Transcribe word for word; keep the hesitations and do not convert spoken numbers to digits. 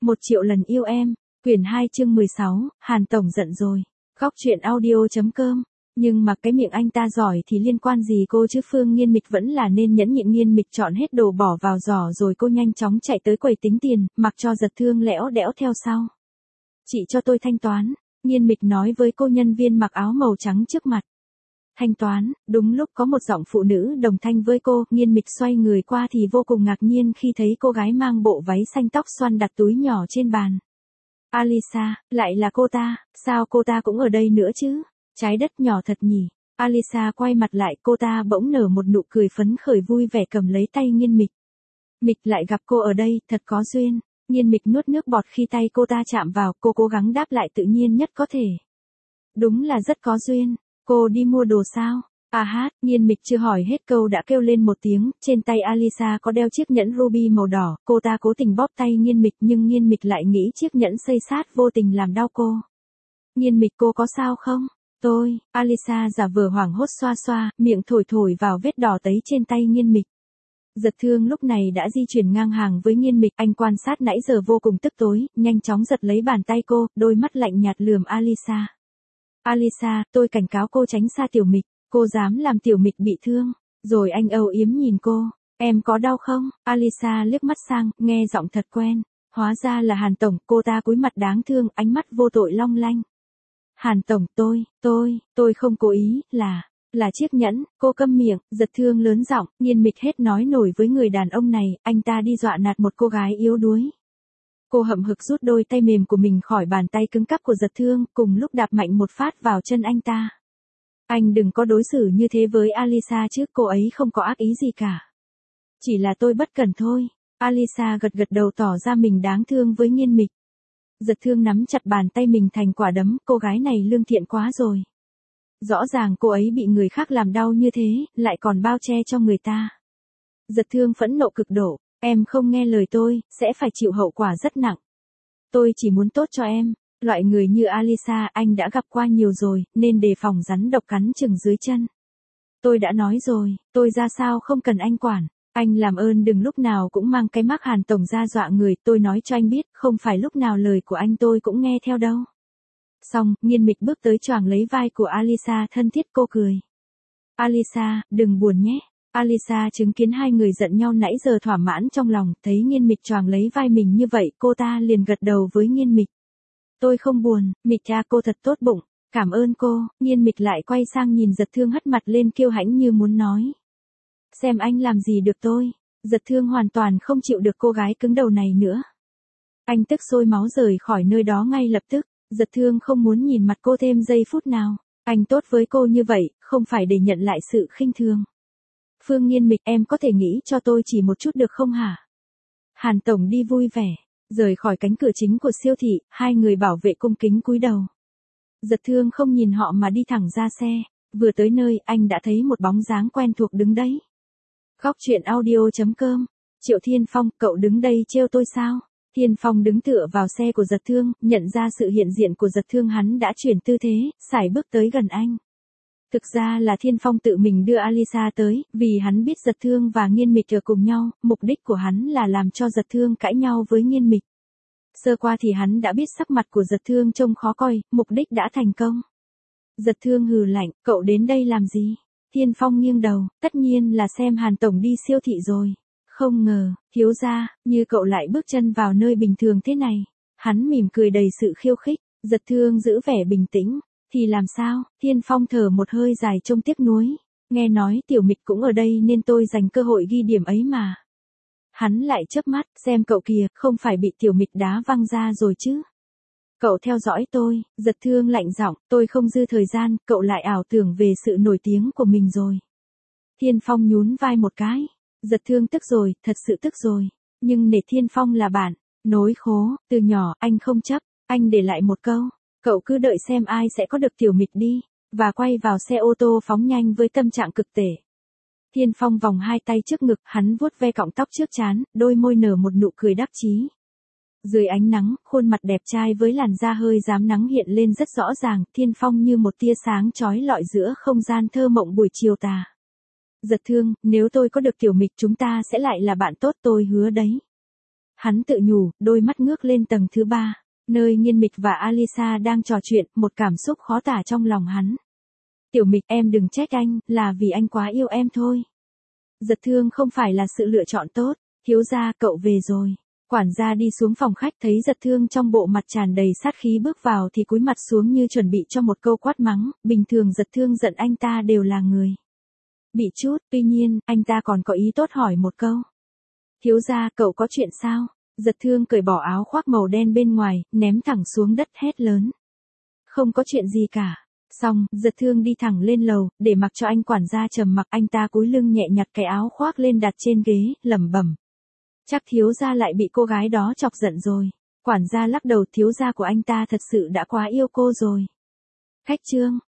Một triệu lần yêu em, quyển hai chương mười sáu, Hàn Tổng giận rồi. Góc truyện audio.com. Nhưng mà cái miệng anh ta giỏi thì liên quan gì cô chứ? Phương Nghiên Mịch vẫn là nên nhẫn nhịn. Nghiên Mịch chọn hết đồ bỏ vào giỏ rồi cô nhanh chóng chạy tới quầy tính tiền, mặc cho Giật Thương lẽo đẽo theo sau. Chị cho tôi thanh toán, Nghiên Mịch nói với cô nhân viên mặc áo màu trắng trước mặt. Thanh toán, đúng lúc có một giọng phụ nữ đồng thanh với cô. Nghiên Mịch xoay người qua thì vô cùng ngạc nhiên khi thấy cô gái mang bộ váy xanh tóc xoăn đặt túi nhỏ trên bàn. Alisa, lại là cô ta, sao cô ta cũng ở đây nữa chứ? Trái đất nhỏ thật nhỉ. Alisa quay mặt lại, cô ta bỗng nở một nụ cười phấn khởi vui vẻ cầm lấy tay Nghiên Mịch. Mịch lại gặp cô ở đây, thật có duyên. Nghiên Mịch nuốt nước bọt khi tay cô ta chạm vào, cô cố gắng đáp lại tự nhiên nhất có thể. Đúng là rất có duyên. Cô đi mua đồ sao? À hát, Nghiên Mịch chưa hỏi hết câu đã kêu lên một tiếng. Trên tay Alisa có đeo chiếc nhẫn ruby màu đỏ. Cô ta cố tình bóp tay Nghiên Mịch nhưng Nghiên Mịch lại nghĩ chiếc nhẫn xây sát vô tình làm đau cô. Nghiên Mịch, cô có sao không? Tôi, Alisa giả vờ hoảng hốt xoa xoa, miệng thổi thổi vào vết đỏ tấy trên tay Nghiên Mịch. Giật Thương lúc này đã di chuyển ngang hàng với Nghiên Mịch, anh quan sát nãy giờ vô cùng tức tối, nhanh chóng giật lấy bàn tay cô, đôi mắt lạnh nhạt lườm Alisa. Alisa, tôi cảnh cáo cô tránh xa Tiểu Mịch, cô dám làm Tiểu Mịch bị thương. Rồi anh âu yếm nhìn cô, em có đau không? Alisa liếc mắt sang, nghe giọng thật quen, hóa ra là Hàn Tổng. Cô ta cúi mặt đáng thương, ánh mắt vô tội long lanh. Hàn Tổng, tôi, tôi, tôi không cố ý, là, là chiếc nhẫn. Cô câm miệng. Giật Thương lớn giọng, Nghiên Mịch hết nói nổi với người đàn ông này, anh ta đi dọa nạt một cô gái yếu đuối. Cô hậm hực rút đôi tay mềm của mình khỏi bàn tay cứng cáp của Giật Thương, cùng lúc đạp mạnh một phát vào chân anh ta. Anh đừng có đối xử như thế với Alisa chứ, cô ấy không có ác ý gì cả. Chỉ là tôi bất cẩn thôi. Alisa gật gật đầu tỏ ra mình đáng thương với Nghiên Mịch. Giật Thương nắm chặt bàn tay mình thành quả đấm, cô gái này lương thiện quá rồi. Rõ ràng cô ấy bị người khác làm đau như thế, lại còn bao che cho người ta. Giật Thương phẫn nộ cực độ, em không nghe lời tôi, sẽ phải chịu hậu quả rất nặng. Tôi chỉ muốn tốt cho em, loại người như Alisa anh đã gặp qua nhiều rồi, nên đề phòng rắn độc cắn chừng dưới chân. Tôi đã nói rồi, tôi ra sao không cần anh quản. Anh làm ơn đừng lúc nào cũng mang cái mác Hàn Tổng ra dọa người, tôi nói cho anh biết, không phải lúc nào lời của anh tôi cũng nghe theo đâu. Xong, Nghiên Mịch bước tới choàng lấy vai của Alisa thân thiết, cô cười. Alisa, đừng buồn nhé. Alisa chứng kiến hai người giận nhau nãy giờ thỏa mãn trong lòng, thấy Nghiên Mịch choàng lấy vai mình như vậy, cô ta liền gật đầu với Nghiên Mịch. Tôi không buồn, Mịch cha cô thật tốt bụng, cảm ơn cô. Nghiên Mịch lại quay sang nhìn Giật Thương hất mặt lên kiêu hãnh như muốn nói. Xem anh làm gì được tôi. Giật Thương hoàn toàn không chịu được cô gái cứng đầu này nữa. Anh tức sôi máu rời khỏi nơi đó ngay lập tức. Giật Thương không muốn nhìn mặt cô thêm giây phút nào. Anh tốt với cô như vậy, không phải để nhận lại sự khinh thường. Phương Nghiên Mịch, em có thể nghĩ cho tôi chỉ một chút được không hả? Hàn Tổng đi vui vẻ. Rời khỏi cánh cửa chính của siêu thị, hai người bảo vệ cung kính cúi đầu. Giật Thương không nhìn họ mà đi thẳng ra xe. Vừa tới nơi, anh đã thấy một bóng dáng quen thuộc đứng đấy. Góc truyện audio.com. Triệu Thiên Phong, cậu đứng đây trêu tôi sao? Thiên Phong đứng tựa vào xe của Giật Thương, nhận ra sự hiện diện của Giật Thương, hắn đã chuyển tư thế, sải bước tới gần anh. Thực ra là Thiên Phong tự mình đưa Alisa tới, vì hắn biết Giật Thương và Nghiên Mịch ở cùng nhau, mục đích của hắn là làm cho Giật Thương cãi nhau với Nghiên Mịch. Sơ qua thì hắn đã biết sắc mặt của Giật Thương trông khó coi, mục đích đã thành công. Giật Thương hừ lạnh, cậu đến đây làm gì? Thiên Phong nghiêng đầu, tất nhiên là xem Hàn Tổng đi siêu thị rồi. Không ngờ, thiếu gia, như cậu lại bước chân vào nơi bình thường thế này. Hắn mỉm cười đầy sự khiêu khích. Giật Thương giữ vẻ bình tĩnh. Thì làm sao? Thiên Phong thở một hơi dài trông tiếc nuối. Nghe nói Tiểu Mịch cũng ở đây nên tôi dành cơ hội ghi điểm ấy mà. Hắn lại chớp mắt, xem cậu kìa, không phải bị Tiểu Mịch đá văng ra rồi chứ? Cậu theo dõi tôi. Giật Thương lạnh giọng, tôi không dư thời gian, cậu lại ảo tưởng về sự nổi tiếng của mình rồi. Thiên Phong nhún vai một cái. Giật Thương tức rồi, thật sự tức rồi. Nhưng nể Thiên Phong là bạn. Nối khố, từ nhỏ, anh không chấp. Anh để lại một câu. Cậu cứ đợi xem ai sẽ có được Tiểu Mịch đi. Và quay vào xe ô tô phóng nhanh với tâm trạng cực tệ. Thiên Phong vòng hai tay trước ngực, hắn vuốt ve cọng tóc trước trán, đôi môi nở một nụ cười đắc chí. Dưới ánh nắng, khuôn mặt đẹp trai với làn da hơi rám nắng hiện lên rất rõ ràng, Thiên Phong như một tia sáng chói lọi giữa không gian thơ mộng buổi chiều tà. Giật Thương, nếu tôi có được Tiểu Mịch chúng ta sẽ lại là bạn tốt, tôi hứa đấy. Hắn tự nhủ, đôi mắt ngước lên tầng thứ ba, nơi Nghiên Mịch và Alisa đang trò chuyện, một cảm xúc khó tả trong lòng hắn. Tiểu Mịch, em đừng trách anh, là vì anh quá yêu em thôi. Giật Thương không phải là sự lựa chọn tốt. Thiếu gia, cậu về rồi. Quản gia đi xuống phòng khách thấy Giật Thương trong bộ mặt tràn đầy sát khí bước vào thì cúi mặt xuống như chuẩn bị cho một câu quát mắng, bình thường Giật Thương giận anh ta đều là người bị chút, tuy nhiên, anh ta còn có ý tốt hỏi một câu. Thiếu gia, cậu có chuyện sao? Giật Thương cởi bỏ áo khoác màu đen bên ngoài, ném thẳng xuống đất hét lớn. Không có chuyện gì cả. Xong, Giật Thương đi thẳng lên lầu, để mặc cho anh quản gia trầm mặc, anh ta cúi lưng nhẹ nhặt cái áo khoác lên đặt trên ghế, lẩm bẩm. Chắc thiếu gia lại bị cô gái đó chọc giận rồi. Quản gia lắc đầu, thiếu gia của anh ta thật sự đã quá yêu cô rồi. Khách trương,